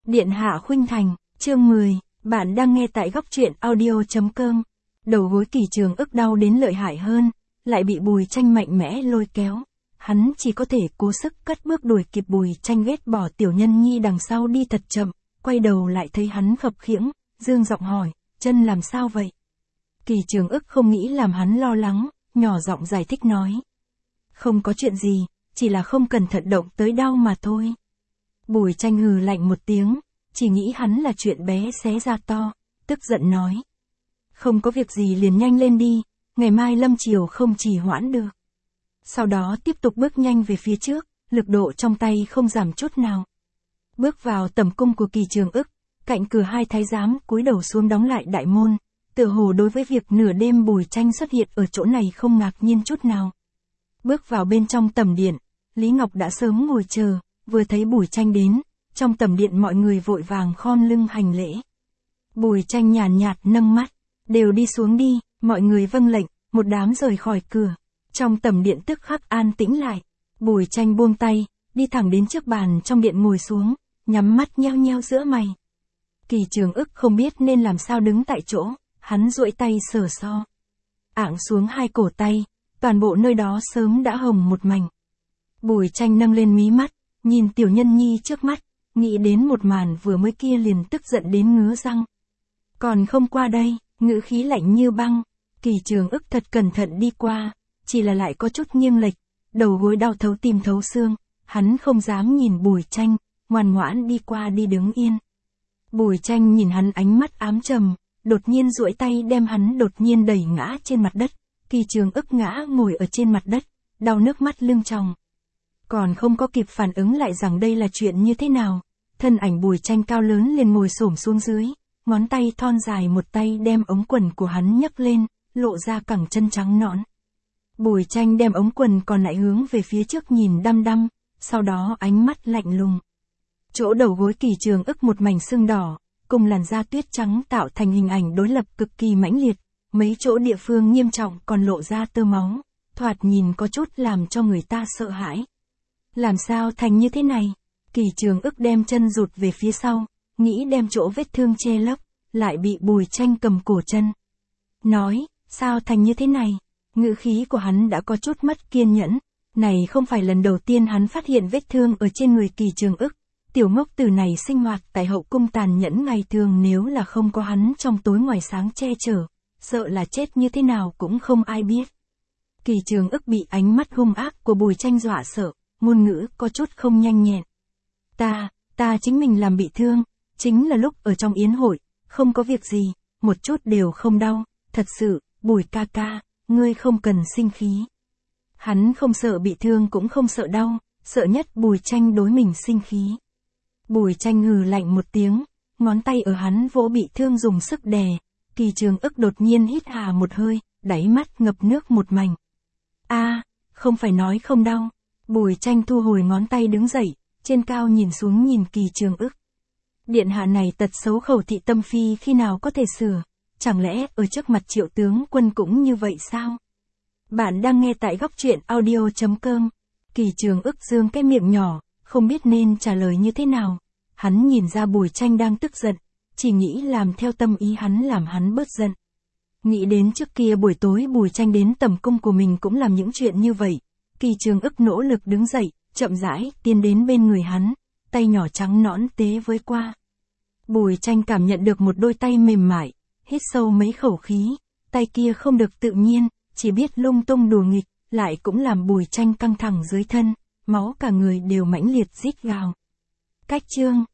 Điện hạ khuynh thành, chương 10, bạn đang nghe tại góc truyện audio.com. Đầu gối Kỳ Trường Ức đau đến lợi hại hơn, lại bị Bùi Tranh mạnh mẽ lôi kéo. Hắn chỉ có thể cố sức cất bước đuổi kịp Bùi Tranh ghét bỏ Tiểu Nhân Nhi đằng sau đi thật chậm, quay đầu lại thấy hắn khập khiễng, dương giọng hỏi, chân làm sao vậy? Kỳ Trường Ức không nghĩ làm hắn lo lắng, nhỏ giọng giải thích nói. Không có chuyện gì, chỉ là không cẩn thận động tới đau mà thôi. Bùi Tranh hừ lạnh một tiếng, chỉ nghĩ hắn là chuyện bé xé ra to, tức giận nói. Không có việc gì liền nhanh lên đi, ngày mai lâm chiều không trì hoãn được. Sau đó tiếp tục bước nhanh về phía trước, lực độ trong tay không giảm chút nào. Bước vào tẩm cung của Kỳ Trường Ức, cạnh cửa hai thái giám cúi đầu xuống đóng lại đại môn, tựa hồ đối với việc nửa đêm Bùi Tranh xuất hiện ở chỗ này không ngạc nhiên chút nào. Bước vào bên trong tẩm điện, Lý Ngọc đã sớm ngồi chờ, vừa thấy Bùi Tranh đến, trong tẩm điện mọi người vội vàng khom lưng hành lễ. Bùi Tranh nhàn nhạt nâng mắt, đều đi xuống đi, mọi người vâng lệnh, một đám rời khỏi cửa. Trong tẩm điện tức khắc an tĩnh lại, Bùi Tranh buông tay, đi thẳng đến trước bàn trong điện ngồi xuống, nhắm mắt nheo nheo giữa mày. Kỳ Trường Ức không biết nên làm sao đứng tại chỗ, hắn duỗi tay sờ so. Ạng xuống hai cổ tay, toàn bộ nơi đó sớm đã hồng một mảnh. Bùi Tranh nâng lên mí mắt, nhìn Tiểu Nhân Nhi trước mắt, nghĩ đến một màn vừa mới kia liền tức giận đến ngứa răng. Còn không qua đây, ngữ khí lạnh như băng, Kỳ Trường Ức thật cẩn thận đi qua, chỉ là lại có chút nghiêng lệch, đầu gối đau thấu tim thấu xương, hắn không dám nhìn Bùi Tranh, ngoan ngoãn đi qua đi đứng yên. Bùi Tranh nhìn hắn ánh mắt ám trầm, đột nhiên duỗi tay đem hắn đột nhiên đẩy ngã trên mặt đất, Kỳ Trường Ức ngã ngồi ở trên mặt đất, đau nước mắt lưng tròng. Còn không có kịp phản ứng lại rằng đây là chuyện như thế nào, thân ảnh Bùi Tranh cao lớn liền ngồi xổm xuống dưới, ngón tay thon dài một tay đem ống quần của hắn nhấc lên, lộ ra cẳng chân trắng nõn. Bùi Tranh đem ống quần còn lại hướng về phía trước nhìn đăm đăm, sau đó ánh mắt lạnh lùng. Chỗ đầu gối Kỳ Trường Ức một mảnh sưng đỏ, cùng làn da tuyết trắng tạo thành hình ảnh đối lập cực kỳ mãnh liệt, mấy chỗ địa phương nghiêm trọng còn lộ ra tơ máu, thoạt nhìn có chút làm cho người ta sợ hãi. Làm sao thành như thế này? Kỳ Trường Ức đem chân rụt về phía sau, nghĩ đem chỗ vết thương che lấp, lại bị Bùi Tranh cầm cổ chân. Nói, sao thành như thế này? Ngữ khí của hắn đã có chút mất kiên nhẫn, này không phải lần đầu tiên hắn phát hiện vết thương ở trên người Kỳ Trường Ức. Tiểu ngốc tử này sinh hoạt tại hậu cung tàn nhẫn ngày thường, nếu là không có hắn trong tối ngoài sáng che chở, sợ là chết như thế nào cũng không ai biết. Kỳ Trường Ức bị ánh mắt hung ác của Bùi Tranh dọa sợ, ngôn ngữ có chút không nhanh nhẹn. Ta chính mình làm bị thương, chính là lúc ở trong yến hội, không có việc gì, một chút đều không đau, thật sự, Bùi ca ca, ngươi không cần sinh khí. Hắn không sợ bị thương cũng không sợ đau, sợ nhất Bùi Tranh đối mình sinh khí. Bùi Tranh hừ lạnh một tiếng, ngón tay ở hắn vỗ bị thương dùng sức đè, Kỳ Trường Ức đột nhiên hít hà một hơi, đáy mắt ngập nước một mảnh. Không phải nói không đau. Bùi Tranh thu hồi ngón tay đứng dậy, trên cao nhìn xuống nhìn Kỳ Trường Ức. Điện hạ này tật xấu khẩu thị tâm phi khi nào có thể sửa, chẳng lẽ ở trước mặt Triệu tướng quân cũng như vậy sao? Bạn đang nghe tại góc truyện audio.com. Kỳ Trường Ức dương cái miệng nhỏ, không biết nên trả lời như thế nào. Hắn nhìn ra Bùi Tranh đang tức giận, chỉ nghĩ làm theo tâm ý hắn làm hắn bớt giận. Nghĩ đến trước kia buổi tối Bùi Tranh đến tẩm cung của mình cũng làm những chuyện như vậy. Kỳ Trường Ức nỗ lực đứng dậy, chậm rãi tiến đến bên người hắn, tay nhỏ trắng nõn tế với qua. Bùi Tranh cảm nhận được một đôi tay mềm mại, hít sâu mấy khẩu khí, tay kia không được tự nhiên, chỉ biết lung tung đùa nghịch, lại cũng làm Bùi Tranh căng thẳng dưới thân, máu cả người đều mãnh liệt rít gào. Cách chương